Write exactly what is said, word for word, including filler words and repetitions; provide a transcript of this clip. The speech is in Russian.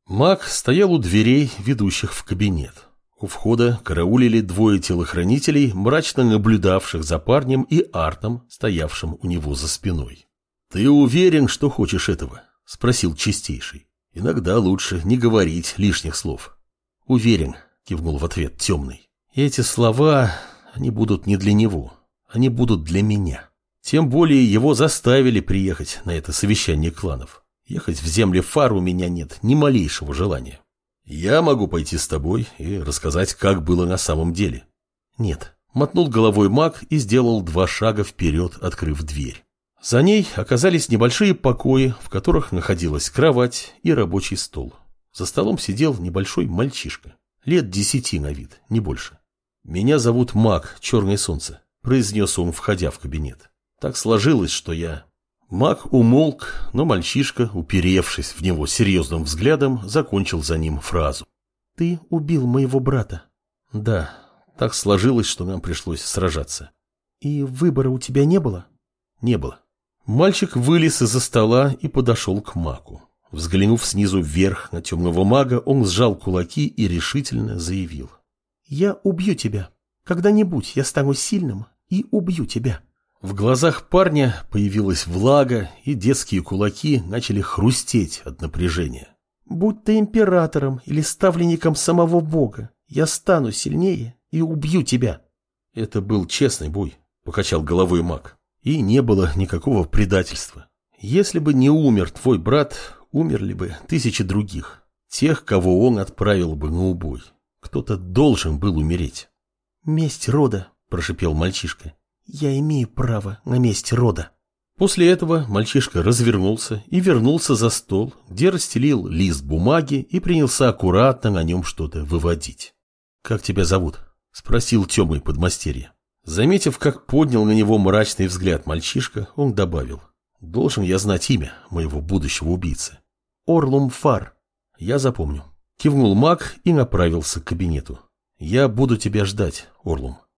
Маг стоял у дверей, ведущих в кабинет. У входа караулили двое телохранителей, мрачно наблюдавших за парнем и Артом, стоявшим у него за спиной. «Ты уверен, что хочешь этого?» – спросил Чистейший. «Иногда лучше не говорить лишних слов». «Уверен», – кивнул в ответ Темный. «И эти слова, они будут не для него, они будут для меня. Тем более его заставили приехать на это совещание кланов. Ехать в земли Фар у меня нет ни малейшего желания. Я могу пойти с тобой и рассказать, как было на самом деле». «Нет», — мотнул головой маг и сделал два шага вперед, открыв дверь. За ней оказались небольшие покои, в которых находилась кровать и рабочий стол. За столом сидел небольшой мальчишка, лет десяти на вид, не больше. «Меня зовут Маг Черное Солнце», — произнес он, входя в кабинет. «Так сложилось, что я...» Маг умолк, но мальчишка, уперевшись в него серьезным взглядом, закончил за ним фразу. «Ты убил моего брата». «Да, так сложилось, что нам пришлось сражаться». «И выбора у тебя не было?» «Не было». Мальчик вылез из-за стола и подошел к магу. Взглянув снизу вверх на темного мага, он сжал кулаки и решительно заявил. «Я убью тебя. Когда-нибудь я стану сильным и убью тебя». В глазах парня появилась влага, и детские кулаки начали хрустеть от напряжения. «Будь ты императором или ставленником самого бога, я стану сильнее и убью тебя». «Это был честный бой», — покачал головой маг, — «и не было никакого предательства. Если бы не умер твой брат, умерли бы тысячи других, тех, кого он отправил бы на убой. Кто-то должен был умереть». «Месть рода», — прошипел мальчишка. «Я имею право на месть рода». После этого мальчишка развернулся и вернулся за стол, где расстелил лист бумаги и принялся аккуратно на нем что-то выводить. «Как тебя зовут?» – спросил темный подмастерье. Заметив, как поднял на него мрачный взгляд мальчишка, он добавил. «Должен я знать имя моего будущего убийцы». «Орлум Фар». «Я запомню». Кивнул маг и направился к кабинету. «Я буду тебя ждать, Орлум».